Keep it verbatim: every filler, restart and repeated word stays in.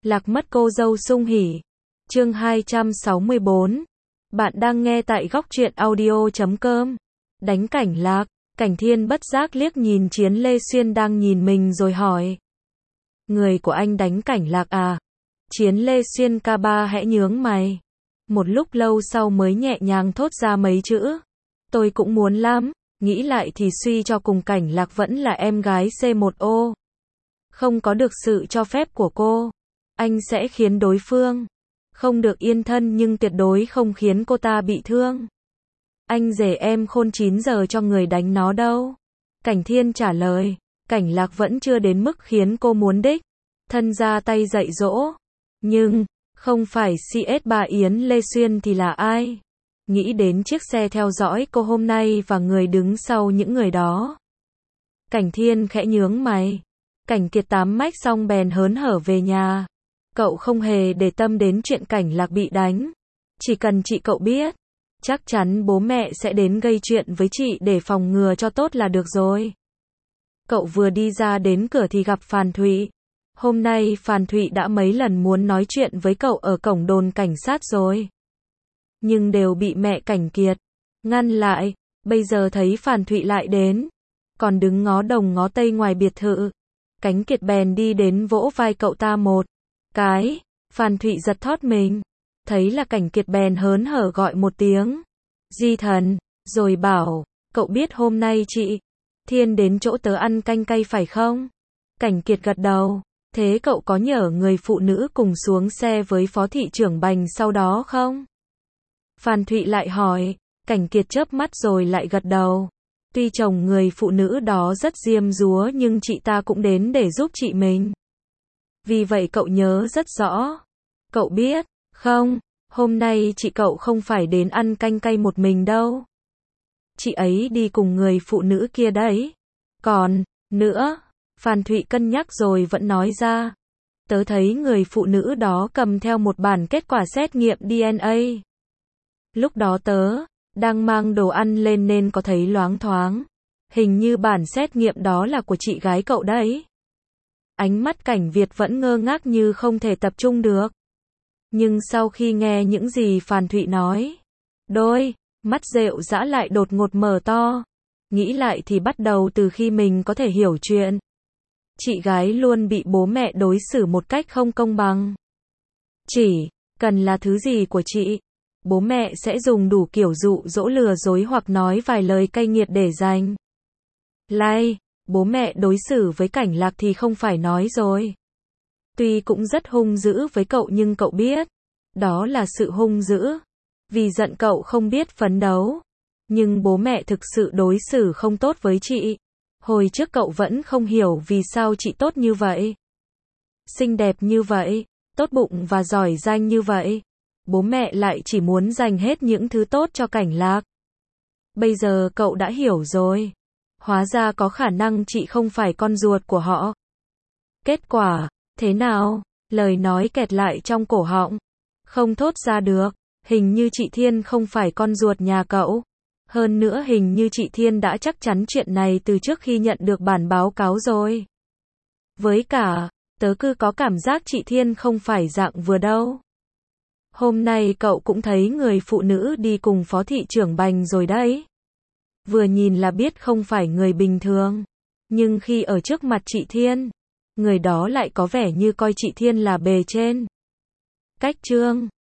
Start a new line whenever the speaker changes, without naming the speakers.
Lạc mất cô dâu sung hỉ. Chương hai trăm sáu mươi bốn. Bạn đang nghe tại góc truyện audio chấm com. Đánh Cảnh Lạc. Cảnh Thiên bất giác liếc nhìn Chiến Lê Xuyên đang nhìn mình rồi hỏi. Người của anh đánh Cảnh Lạc à? Chiến Lê Xuyên ca ba hẽ nhướng mày. Một lúc lâu sau mới nhẹ nhàng thốt ra mấy chữ. Tôi cũng muốn lắm, nghĩ lại thì suy cho cùng Cảnh Lạc vẫn là em gái C một O. Không có được sự cho phép của cô, anh sẽ khiến đối phương không được yên thân nhưng tuyệt đối không khiến cô ta bị thương. Anh rể em khôn chín giờ cho người đánh nó đâu. Cảnh Thiên trả lời, Cảnh Lạc vẫn chưa đến mức khiến cô muốn đích thân ra tay dạy dỗ. Nhưng, không phải xê ét ba Yến Lê Xuyên thì là ai? Nghĩ đến chiếc xe theo dõi cô hôm nay và người đứng sau những người đó. Cảnh Thiên khẽ nhướng mày. Cảnh Kiệt tám mách xong bèn hớn hở về nhà. Cậu không hề để tâm đến chuyện Cảnh Lạc bị đánh. Chỉ cần chị cậu biết, chắc chắn bố mẹ sẽ đến gây chuyện với chị để phòng ngừa cho tốt là được rồi. Cậu vừa đi ra đến cửa thì gặp Phàn Thụy. Hôm nay Phàn Thụy đã mấy lần muốn nói chuyện với cậu ở cổng đồn cảnh sát rồi, nhưng đều bị mẹ Cảnh Kiệt ngăn lại. Bây giờ thấy Phàn Thụy lại đến, còn đứng ngó đồng ngó tây ngoài biệt thự. Cảnh Kiệt bèn đi đến vỗ vai cậu ta một cái. Phàn Thụy giật thót mình, thấy là Cảnh Kiệt bèn hớn hở gọi một tiếng Di Thần, rồi bảo, cậu biết hôm nay chị Thiên đến chỗ tớ ăn canh cay phải không? Cảnh Kiệt gật đầu. Thế cậu có nhờ người phụ nữ cùng xuống xe với phó thị trưởng Bành sau đó không? Phàn Thụy lại hỏi. Cảnh Kiệt chớp mắt rồi lại gật đầu. Tuy chồng người phụ nữ đó rất diêm dúa nhưng chị ta cũng đến để giúp chị mình. Vì vậy cậu nhớ rất rõ. Cậu biết, không, hôm nay chị cậu không phải đến ăn canh cay một mình đâu. Chị ấy đi cùng người phụ nữ kia đấy. Còn, nữa, Phàn Thụy cân nhắc rồi vẫn nói ra. Tớ thấy người phụ nữ đó cầm theo một bản kết quả xét nghiệm đê en a. Lúc đó tớ đang mang đồ ăn lên nên có thấy loáng thoáng. Hình như bản xét nghiệm đó là của chị gái cậu đấy. Ánh mắt Cảnh Việt vẫn ngơ ngác như không thể tập trung được. Nhưng sau khi nghe những gì Phàn Thụy nói, đôi mắt rệu rã lại đột ngột mở to. Nghĩ lại thì bắt đầu từ khi mình có thể hiểu chuyện, chị gái luôn bị bố mẹ đối xử một cách không công bằng. Chỉ cần là thứ gì của chị, bố mẹ sẽ dùng đủ kiểu dụ dỗ lừa dối hoặc nói vài lời cay nghiệt để giành like. Bố mẹ đối xử với Cảnh Lạc thì không phải nói rồi. Tuy cũng rất hung dữ với cậu nhưng cậu biết, đó là sự hung dữ vì giận cậu không biết phấn đấu. Nhưng bố mẹ thực sự đối xử không tốt với chị. Hồi trước cậu vẫn không hiểu vì sao chị tốt như vậy, xinh đẹp như vậy, tốt bụng và giỏi giang như vậy. Bố mẹ lại chỉ muốn dành hết những thứ tốt cho Cảnh Lạc. Bây giờ cậu đã hiểu rồi. Hóa ra có khả năng chị không phải con ruột của họ. Kết quả, thế nào? Lời nói kẹt lại trong cổ họng, không thốt ra được. Hình như chị Thiên không phải con ruột nhà cậu. Hơn nữa hình như chị Thiên đã chắc chắn chuyện này từ trước khi nhận được bản báo cáo rồi. Với cả, tớ cứ có cảm giác chị Thiên không phải dạng vừa đâu. Hôm nay cậu cũng thấy người phụ nữ đi cùng phó thị trưởng Bành rồi đấy. Vừa nhìn là biết không phải người bình thường. Nhưng khi ở trước mặt chị Thiên, người đó lại có vẻ như coi chị Thiên là bề trên. Cách trương